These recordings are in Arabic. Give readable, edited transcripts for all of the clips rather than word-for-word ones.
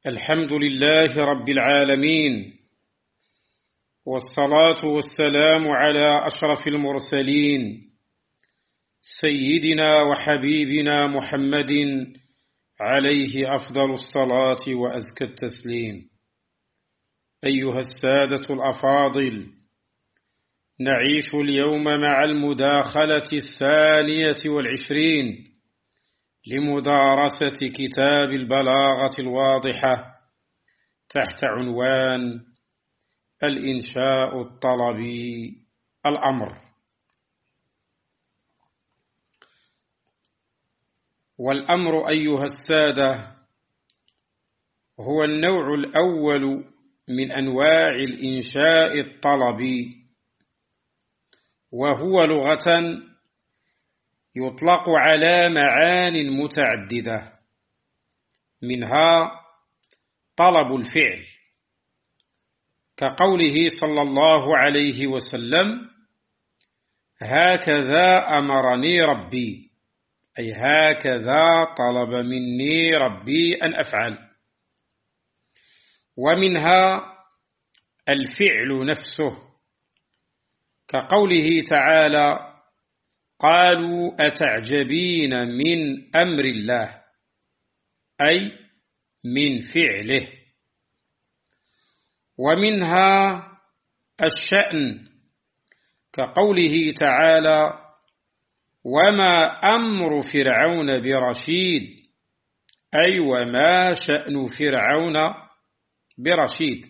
الحمد لله رب العالمين، والصلاة والسلام على أشرف المرسلين سيدنا وحبيبنا محمد عليه أفضل الصلاة وأزكى التسليم. أيها السادة الأفاضل، نعيش اليوم مع المداخلة 22 لمدارسة كتاب البلاغة الواضحة تحت عنوان الإنشاء الطلبي الأمر. والأمر أيها السادة هو النوع الأول من أنواع الإنشاء الطلبي، وهو لغة يطلق على معان متعددة، منها طلب الفعل، كقوله صلى الله عليه وسلم: هكذا أمرني ربي، أي هكذا طلب مني ربي أن أفعل. ومنها الفعل نفسه، كقوله تعالى: قالوا أتعجبين من أمر الله، أي من فعله. ومنها الشأن، كقوله تعالى: وما أمر فرعون برشيد، أي وما شأن فرعون برشيد.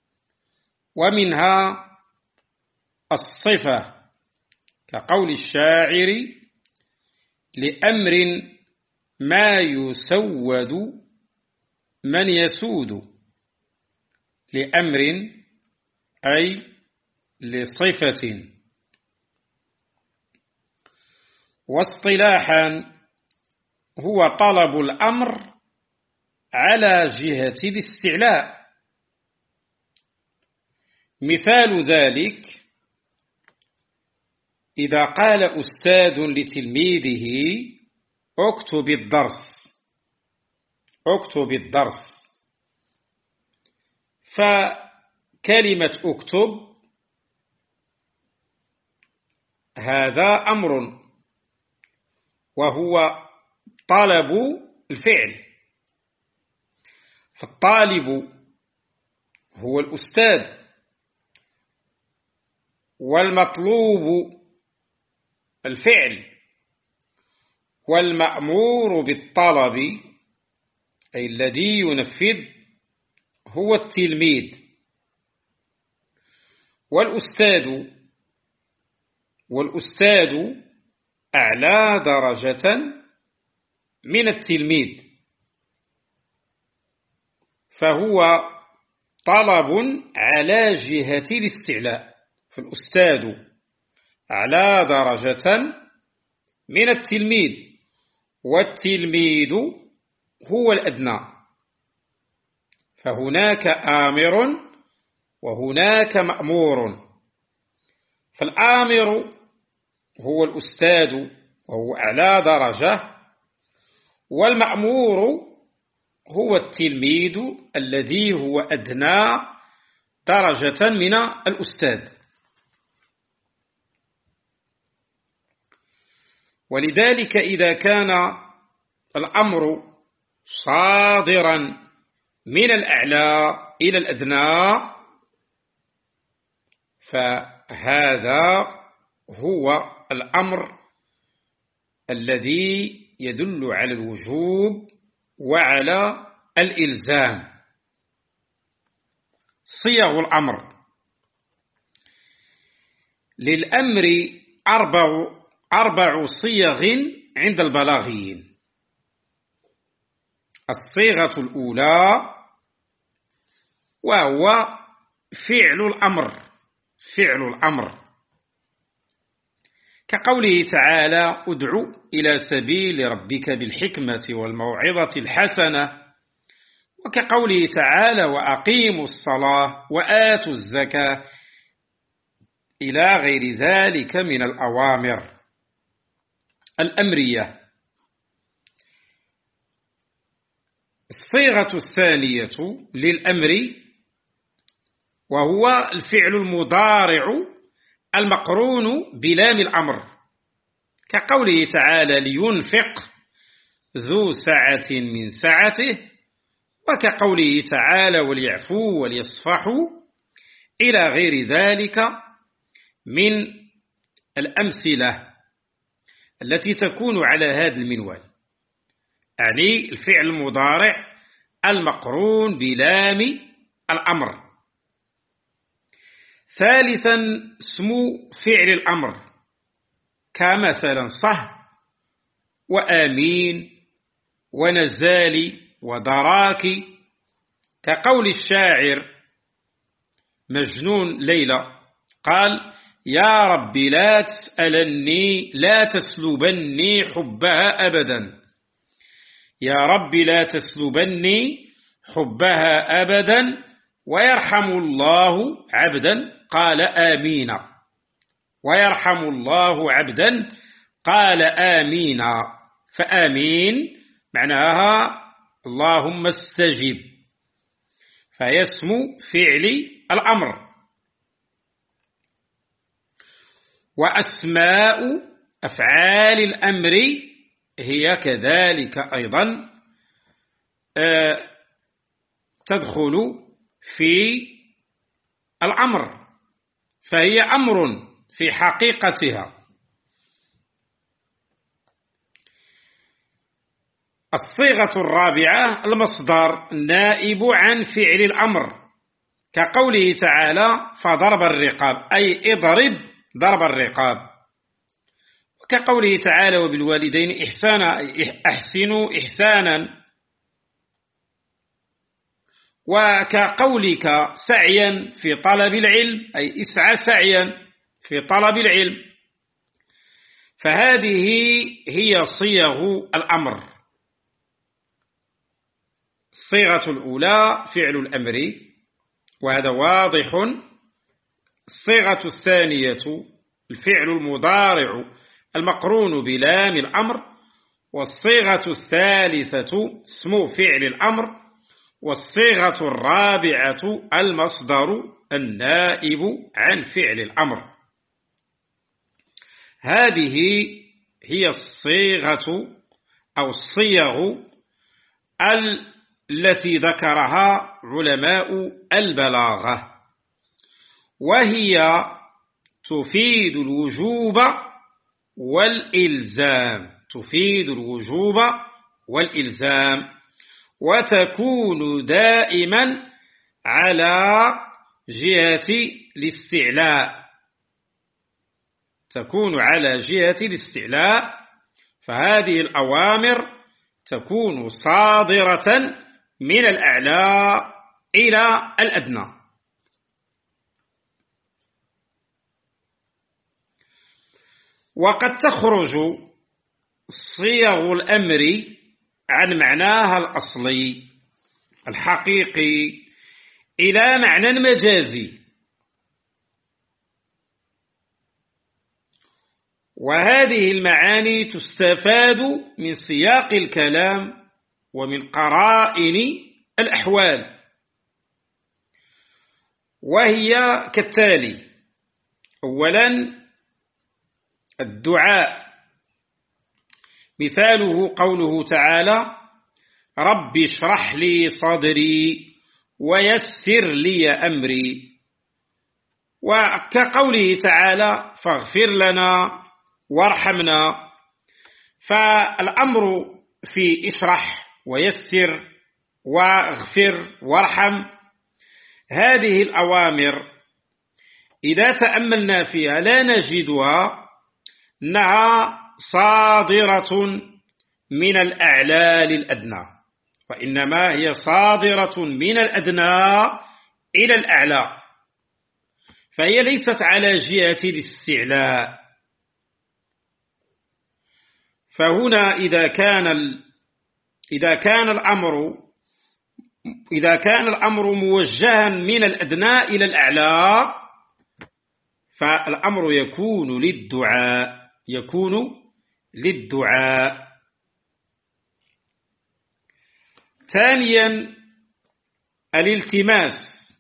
ومنها الصفة، كقول الشاعر: لأمر ما يسود من يسود، لأمر أي لصفة. واصطلاحا هو طلب الأمر على جهة الاستعلاء. مثال ذلك: إذا قال أستاذ لتلميذه: اكتب الدرس، اكتب الدرس، فكلمة اكتب هذا أمر، وهو طلب الفعل، فالطالب هو الأستاذ، والمطلوب الفعل، والمأمور بالطلب أي الذي ينفذ هو التلميذ. والأستاذ أعلى درجة من التلميذ، فهو طلب على جهة الاستعلاء، فالأستاذ أعلى درجة من التلميذ، والتلميذ هو الأدنى، فهناك آمر وهناك مأمور. فالآمر هو الأستاذ وهو أعلى درجة، والمأمور هو التلميذ الذي هو أدنى درجة من الأستاذ. ولذلك إذا كان الأمر صادرا من الأعلى إلى الأدنى، فهذا هو الأمر الذي يدل على الوجوب وعلى الإلزام. صيغ الأمر: للأمر أربع صيغ عند البلاغيين. الصيغة الأولى وهو فعل الأمر، كقوله تعالى: ادع إلى سبيل ربك بالحكمة والموعظة الحسنة، وكقوله تعالى: وأقيموا الصلاة وآتوا الزكاة، إلى غير ذلك من الأوامر الأمرية. الصيغة الثانية للأمر وهو الفعل المضارع المقرون بلام الأمر، كقوله تعالى لينفق ذو سعة من سعته، وكقوله تعالى وليعفوا وليصفحوا، إلى غير ذلك من الأمثلة التي تكون على هذا المنوال، يعني الفعل المضارع المقرون بلام الأمر. ثالثا اسم فعل الأمر، كمثلا صه وآمين ونزال ودراك، كقول الشاعر مجنون ليلى قال يا رب لا تسلبني حبها أبدا، يا رب لا تسلبني حبها أبدا، ويرحم الله عبدا قال آمين، ويرحم الله عبدا قال آمين. فآمين معناها اللهم استجب، فهي اسم فعل الأمر. وأسماء أفعال الأمر هي كذلك أيضا تدخل في الأمر، فهي أمر في حقيقتها. الصيغة الرابعة المصدر نائب عن فعل الأمر، كقوله تعالى فضرب الرقاب، أي اضرب ضرب الرقاب، وكقوله تعالى وبالوالدين إحسانا، أحسنوا إحسانا، وكقولك سعيا في طلب العلم، أي اسعى سعيا في طلب العلم. فهذه هي صيغ الأمر. الصيغة الأولى فعل الأمر، وهذا واضح. الصيغة الثانية الفعل المضارع المقرون بلام الأمر، والصيغة الثالثة اسم فعل الأمر، والصيغة الرابعة المصدر النائب عن فعل الأمر. هذه هي الصيغة أو الصيغ التي ذكرها علماء البلاغة، وهي تفيد الوجوب والإلزام، تفيد الوجوب والإلزام، وتكون دائما على جهة الاستعلاء، تكون على جهة الاستعلاء. فهذه الأوامر تكون صادرة من الأعلى إلى الأدنى. وقد تخرج صيغ الأمر عن معناها الأصلي الحقيقي إلى معنى مجازي، وهذه المعاني تستفاد من سياق الكلام ومن قرائن الأحوال، وهي كالتالي: أولا الدعاء، مثاله قوله تعالى رب اشرح لي صدري ويسر لي أمري، وكقوله تعالى فاغفر لنا وارحمنا. فالأمر في اشرح ويسر واغفر وارحم، هذه الأوامر إذا تأملنا فيها لا نجدها أنها صادرة من الأعلى للأدنى، وإنما هي صادرة من الأدنى إلى الأعلى، فهي ليست على جهة الاستعلاء. فهنا إذا كان الأمر موجها من الأدنى إلى الأعلى، فالأمر يكون للدعاء. ثانيا الالتماس،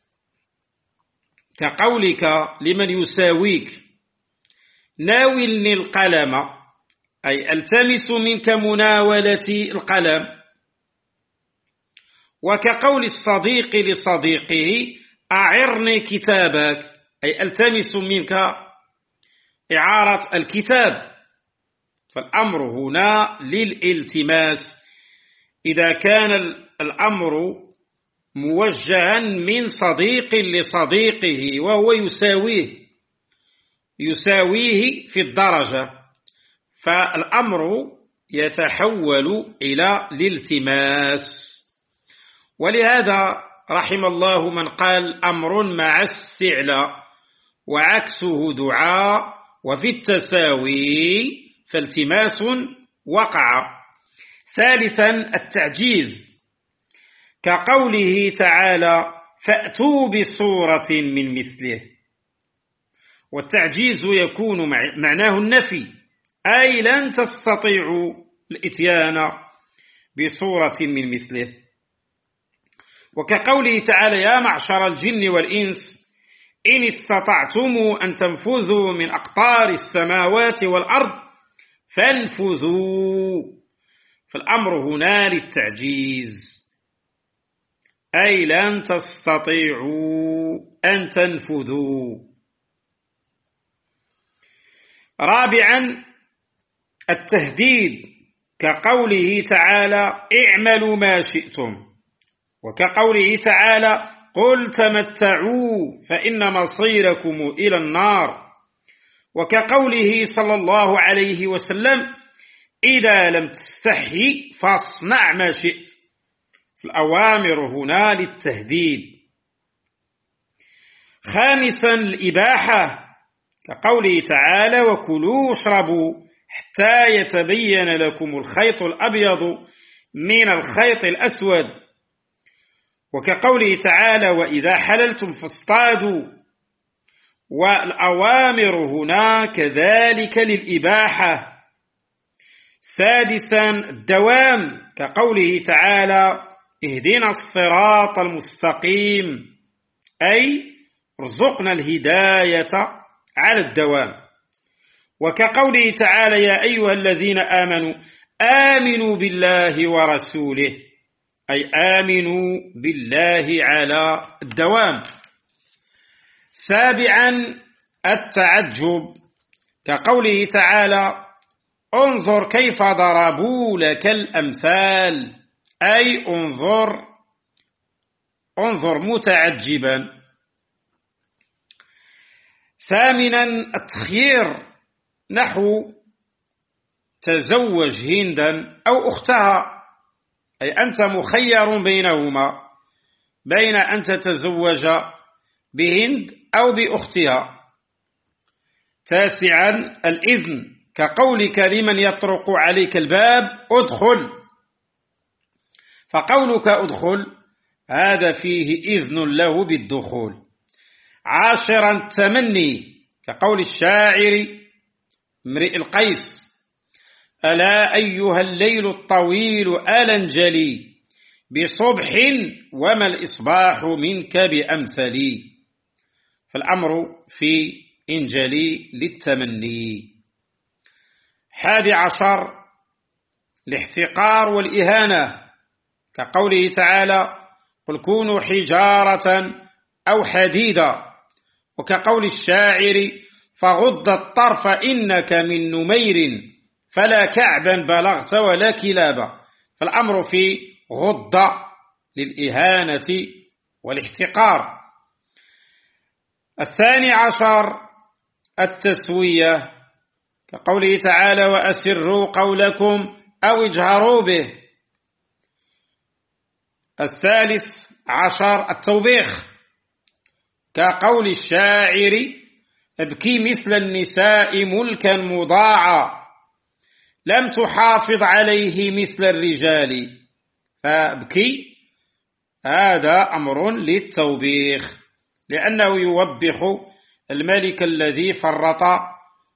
كقولك لمن يساويك ناولني القلم، أي التمس منك مناولة القلم. وكقول الصديق لصديقه أعرني كتابك، أي التمس منك إعارة الكتاب. فالأمر هنا للالتماس إذا كان الأمر موجها من صديق لصديقه وهو يساويه في الدرجة، فالأمر يتحول إلى الالتماس. ولهذا رحم الله من قال أمر مع استعلاء وعكسه دعاء، وفي التساوي فالتماس وقع. ثالثا التعجيز، كقوله تعالى فأتوا بصورة من مثله. والتعجيز يكون معناه النفي، أي لن تستطيعوا الإتيان بصورة من مثله. وكقوله تعالى يا معشر الجن والإنس إن استطعتم أن تنفذوا من أقطار السماوات والأرض فانفذوا. فالأمر هنا للتعجيز، أي لن تستطيعوا أن تنفذوا. رابعا التهديد، كقوله تعالى اعملوا ما شئتم، وكقوله تعالى قل تمتعوا فإن مصيركم إلى النار، وكقوله صلى الله عليه وسلم إذا لم تستحي فاصنع ما شئت. الأوامر هنا للتهديد. خامسا الإباحة، كقوله تعالى وكلوا واشربوا حتى يتبين لكم الخيط الأبيض من الخيط الأسود، وكقوله تعالى وإذا حللتم فاصطادوا. والأوامر هنا كذلك للإباحة. سادسا الدوام، كقوله تعالى اهدنا الصراط المستقيم، أي ارزقنا الهداية على الدوام. وكقوله تعالى يا أيها الذين آمنوا آمنوا بالله ورسوله، أي آمنوا بالله على الدوام. سابعا التعجب، كقوله تعالى انظر كيف ضربوا لك الأمثال، أي انظر متعجبا. ثامنا التخيير، نحو تزوج هندا أو أختها، أي أنت مخير بينهما، بين أن تتزوج بهند أو بأختها. تاسعا الإذن، كقولك لمن يطرق عليك الباب ادخل، فقولك ادخل هذا فيه إذن له بالدخول. عاشرا التمني، كقول الشاعر امرئ القيس ألا أيها الليل الطويل ألا انجلي بصبح وما الإصباح منك بأمثلي. فالأمر في انجلي للتمني. 11 الاحتقار والإهانة، كقوله تعالى قل كونوا حجارة أو حديدا، وكقول الشاعر فغض الطرف إنك من نمير فلا كعبا بلغت ولا كلابا. فالأمر في غض للإهانة والاحتقار. 12 التسوية، كقوله تعالى وأسروا قولكم أو اجهروا به. 13 التوبيخ، كقول الشاعر ابكي مثل النساء ملكا مضاعا لم تحافظ عليه مثل الرجال. فابكي هذا أمر للتوبيخ، لأنه يوبخ الملك الذي فرط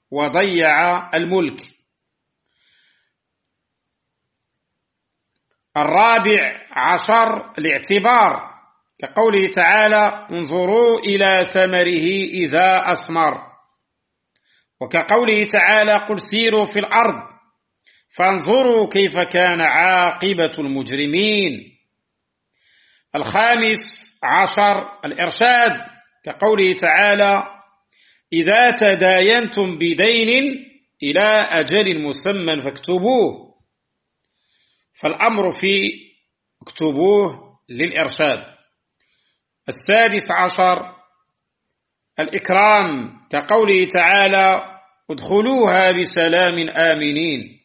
وضيع الملك. الرابع عشر الاعتبار، كقوله تعالى انظروا إلى ثمره إذا أثمر، وكقوله تعالى قل سيروا في الأرض فانظروا كيف كان عاقبة المجرمين. الخامس عشر الإرشاد، كقوله تعالى إذا تداينتم بدين إلى أجل مسمى فاكتبوه، فالأمر في اكتبوه للإرشاد. السادس عشر الإكرام، كقوله تعالى ادخلوها بسلام آمنين.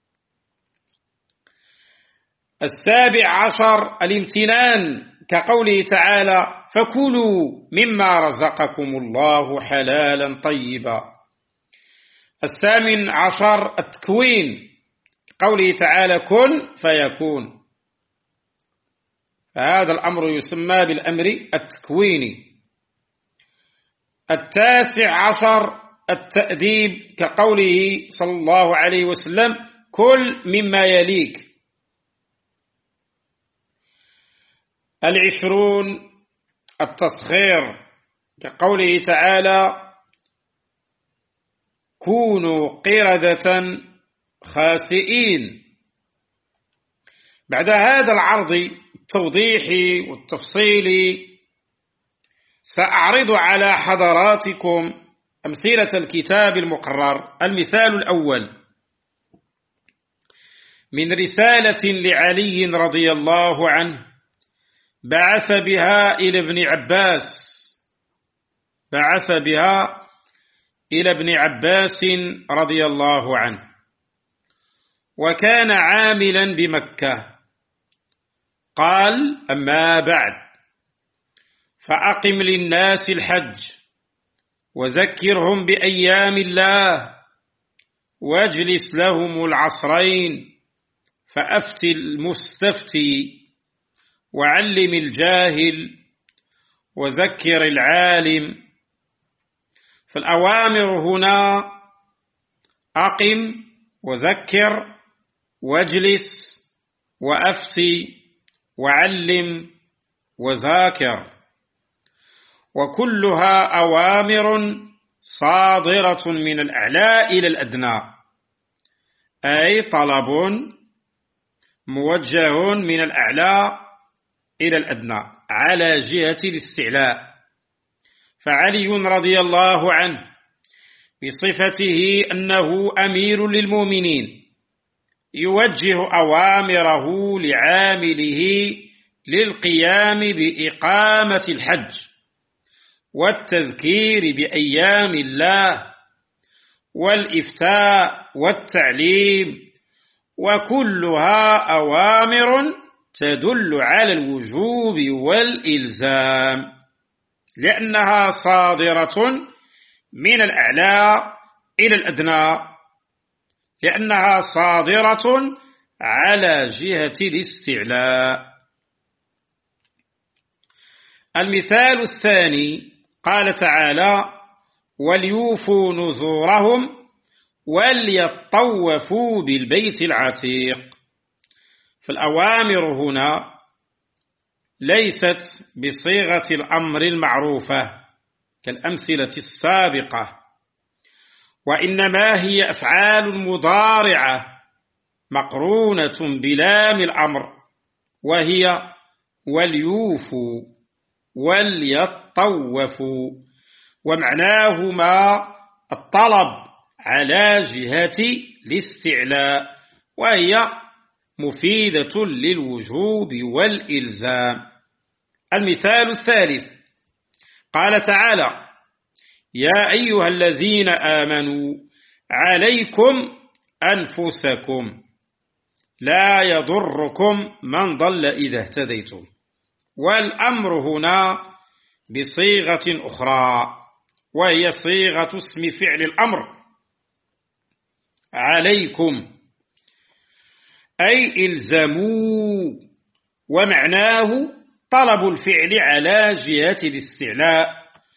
السابع عشر الامتنان، كقوله تعالى فكلوا مما رزقكم الله حلالا طيبا. الثامن عشر التكوين، قوله تعالى كن فيكون، فهذا الأمر يسمى بالأمر التكويني. التاسع عشر التأديب، كقوله صلى الله عليه وسلم كل مما يليك. العشرون التسخير، كقوله تعالى كونوا قردة خاسئين. بعد هذا العرض التوضيحي والتفصيلي سأعرض على حضراتكم أمثلة الكتاب المقرر. المثال الأول من رسالة لعلي رضي الله عنه بعث بها إلى ابن عباس رضي الله عنه، وكان عاملا بمكة. قال أما بعد فأقم للناس الحج وذكرهم بأيام الله واجلس لهم العصرين فأفت المستفتي وعلم الجاهل وذكر العالم. فالأوامر هنا أقم وذكر واجلس وأفتي وعلم وذاكر، وكلها أوامر صادرة من الأعلى إلى الأدنى، أي طلب موجه من الأعلى إلى الأدنى على جهة الاستعلاء. فعلي رضي الله عنه بصفته أنه أمير للمؤمنين يوجه أوامره لعامله للقيام بإقامة الحج والتذكير بأيام الله والإفتاء والتعليم، وكلها أوامر تدل على الوجوب والإلزام، لأنها صادرة من الأعلى إلى الأدنى، لأنها صادرة على جهة الاستعلاء. المثال الثاني قال تعالى وليوفوا نذورهم وليطوفوا بالبيت العتيق. فالأوامر هنا ليست بصيغة الأمر المعروفة كالأمثلة السابقة، وإنما هي أفعال مضارعة مقرونة بلام الأمر، وهي وليوفوا وليطوفوا، ومعناهما الطلب على جهة الاستعلاء، وهي مفيدة للوجوب والإلزام. المثال الثالث قال تعالى يا أيها الذين آمنوا عليكم أنفسكم لا يضركم من ضل إذا اهتديتم. والأمر هنا بصيغة أخرى، وهي صيغة اسم فعل الأمر عليكم، أي إلزموا، ومعناه طلب الفعل على جهة الاستعلاء.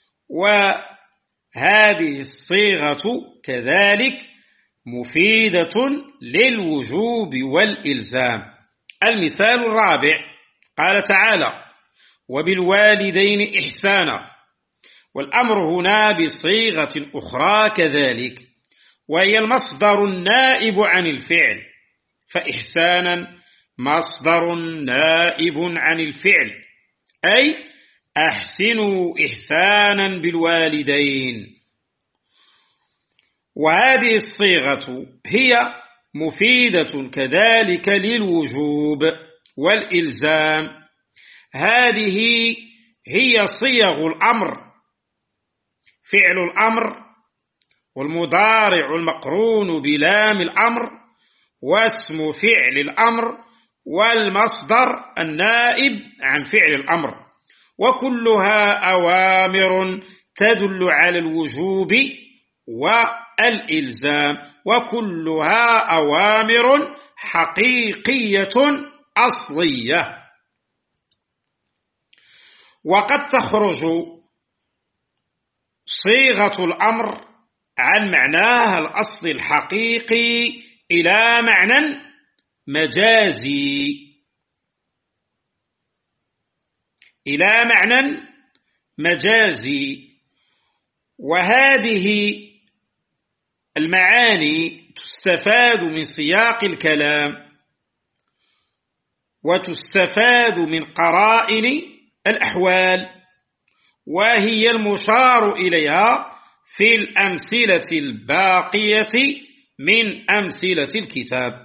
وهذه الصيغة كذلك مفيدة للوجوب والإلزام. المثال الرابع قال تعالى: وبالوالدين إحسانا، والأمر هنا بصيغة أخرى كذلك، وهي المصدر النائب عن الفعل، فإحسانا مصدر نائب عن الفعل، أي أحسنوا إحسانا بالوالدين. وهذه الصيغة هي مفيدة كذلك للوجوب والإلزام. هذه هي صيغ الأمر: فعل الأمر، والمضارع المقرون بلام الأمر، واسم فعل الأمر، والمصدر النائب عن فعل الأمر، وكلها أوامر تدل على الوجوب والإلزام، وكلها أوامر حقيقية أصلية. وقد تخرج صيغة الأمر عن معناها الأصلي الحقيقي إلى معنى مجازي، وهذه المعاني تستفاد من سياق الكلام، وتستفاد من قرائن الأحوال، وهي المشار إليها في الأمثلة الباقية من أمثلة الكتاب.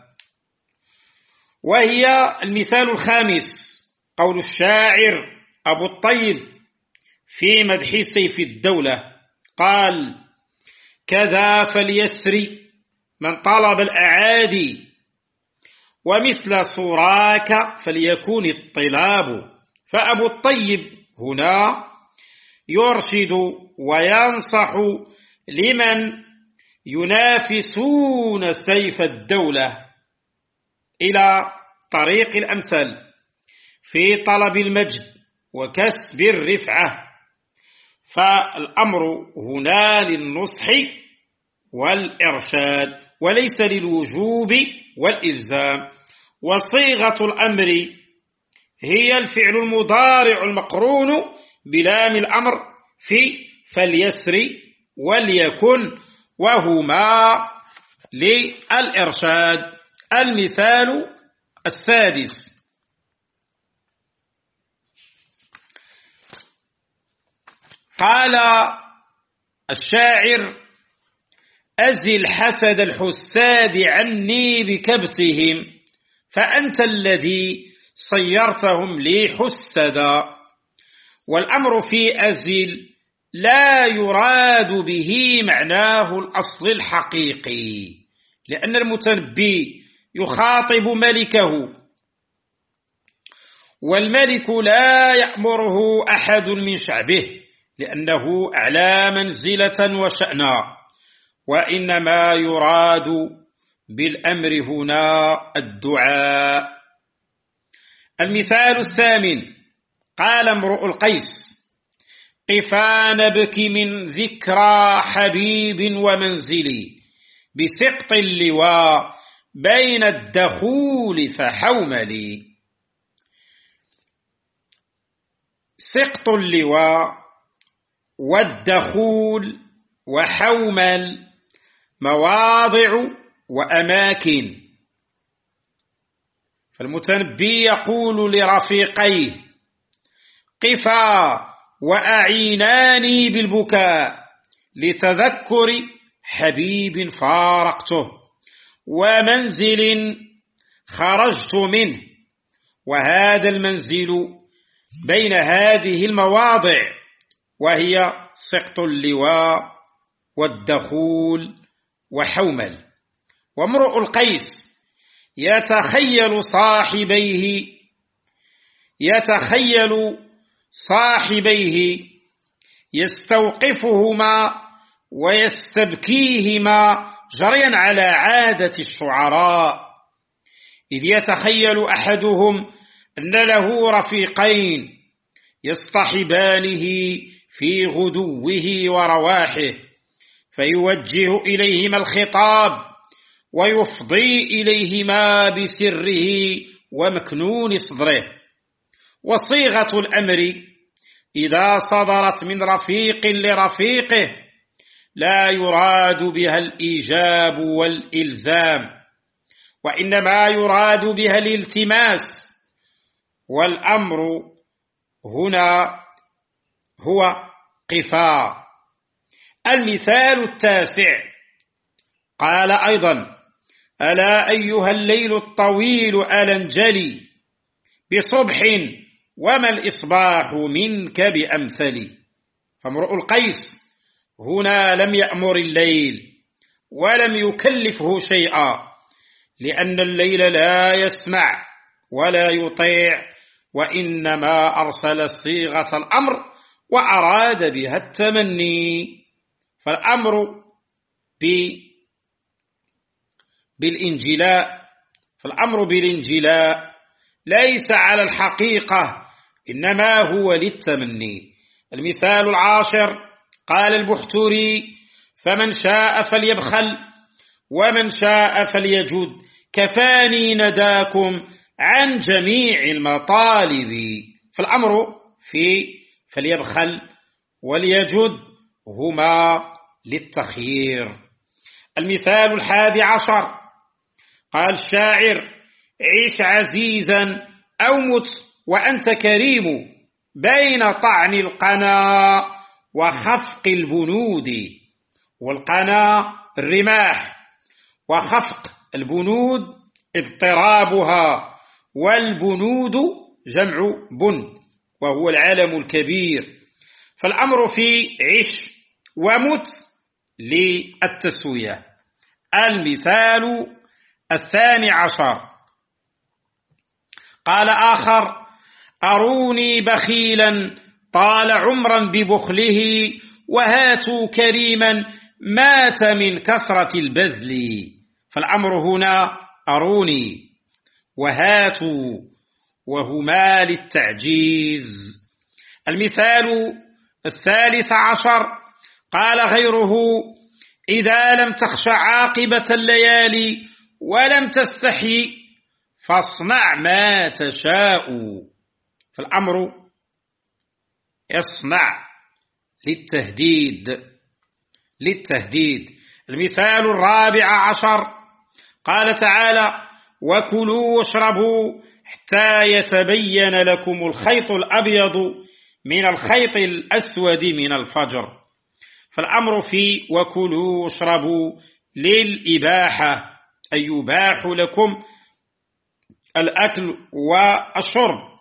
وهي المثال الخامس قول الشاعر أبو الطيب في مدح سيف الدولة، قال: كذا فليسري من طلب الأعادي، ومثل صراك فليكون الطلاب. فأبو الطيب هنا يرشد وينصح لمن ينافسون سيف الدولة إلى طريق الأمثال في طلب المجد وكسب الرفعة، فالأمر هنا للنصح والإرشاد وليس للوجوب والإلزام. وصيغة الأمر هي الفعل المضارع المقرون بلام الأمر في فليسر وليكن، وهما للإرشاد. المثال السادس قال الشاعر: أزل حسد الحساد عني بكبتهم، فأنت الذي صيرتهم لي حسدا. والأمر في أزل لا يراد به معناه الأصل الحقيقي، لأن المتنبي يخاطب ملكه، والملك لا يأمره أحد من شعبه لأنه أعلى منزلة وشأنا، وإنما يراد بالأمر هنا الدعاء. المثال الثامن قال امرؤ القيس: قفا نبكي من ذكرى حبيب ومنزلي، بسقط اللواء بين الدخول فحوملي. سقط اللواء والدخول وحومل مواضع وأماكن، فالمتنبي يقول لرفيقيه: قفا وأعيناني بالبكاء لتذكر حبيب فارقته، ومنزل خرجت منه، وهذا المنزل بين هذه المواضع، وهي سقط اللواء والدخول وحومل. وامرؤ القيس يتخيل صاحبيه يستوقفهما ويستبكيهما جريا على عادة الشعراء، إذ يتخيل أحدهم أن له رفيقين يصطحبانه في غدوه ورواحه، فيوجه إليهما الخطاب ويفضي إليهما بسره ومكنون صدره. وصيغة الأمر إذا صدرت من رفيق لرفيقه لا يراد بها الإيجاب والإلزام، وإنما يراد بها الالتماس، والأمر هنا هو قفا. المثال التاسع قال أيضا: ألا أيها الليل الطويل ألا انجلي بصبح وما الإصباح منك بأمثل. فامرؤ القيس هنا لم يأمر الليل ولم يكلفه شيئا، لأن الليل لا يسمع ولا يطيع، وإنما أرسل صيغة الأمر وأراد بها التمني. فالأمر بالانجلاء ليس على الحقيقة، إنما هو للتمني. المثال العاشر قال البحتري: فمن شاء فليبخل ومن شاء فليجد، كفاني نداكم عن جميع المطالب. فالأمر في فليبخل وليجد هما للتخيير. المثال الحادي عشر قال الشاعر: عيش عزيزا أو مت وأنت كريم، بين طعن القنا وخفق البنود. والقنا الرماح، وخفق البنود اضطرابها، والبنود جمع بند وهو العلم الكبير. فالأمر في عش ومت للتسوية. المثال الثاني عشر قال آخر: أروني بخيلا طال عمرا ببخله، وهاتوا كريما مات من كثرة البذل. فالأمر هنا أروني وهاتوا، وهما للتعجيز. المثال الثالث عشر قال غيره: إذا لم تخش عاقبة الليالي ولم تستحي فاصنع ما تشاء. فالأمر اصنع للتهديد. المثال الرابع عشر قال تعالى: وكلوا واشربوا حتى يتبين لكم الخيط الأبيض من الخيط الأسود من الفجر. فالأمر في وكلوا واشربوا للإباحة، أي يباح لكم الأكل والشرب.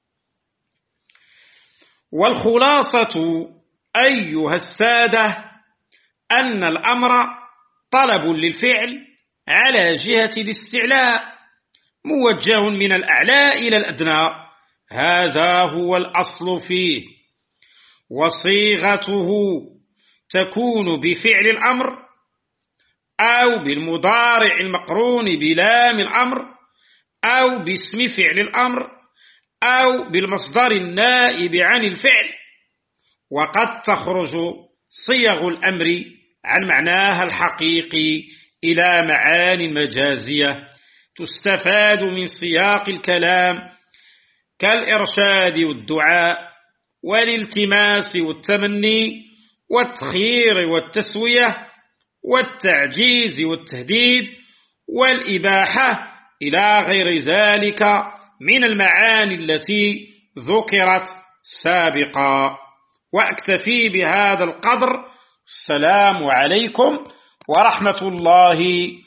والخلاصة أيها السادة أن الأمر طلب للفعل على جهة الاستعلاء، موجه من الأعلى إلى الأدنى، هذا هو الأصل فيه. وصيغته تكون بفعل الأمر أو بالمضارع المقرون بلام الأمر أو باسم فعل الأمر أو بالمصدر النائب عن الفعل. وقد تخرج صيغ الأمر عن معناها الحقيقي إلى معان مجازية تستفاد من سياق الكلام، كالإرشاد والدعاء والالتماس والتمني والتخيير والتسوية والتعجيز والتهديد والإباحة إلى غير ذلك من المعاني التي ذكرت سابقا. وأكتفي بهذا القدر. السلام عليكم ورحمة الله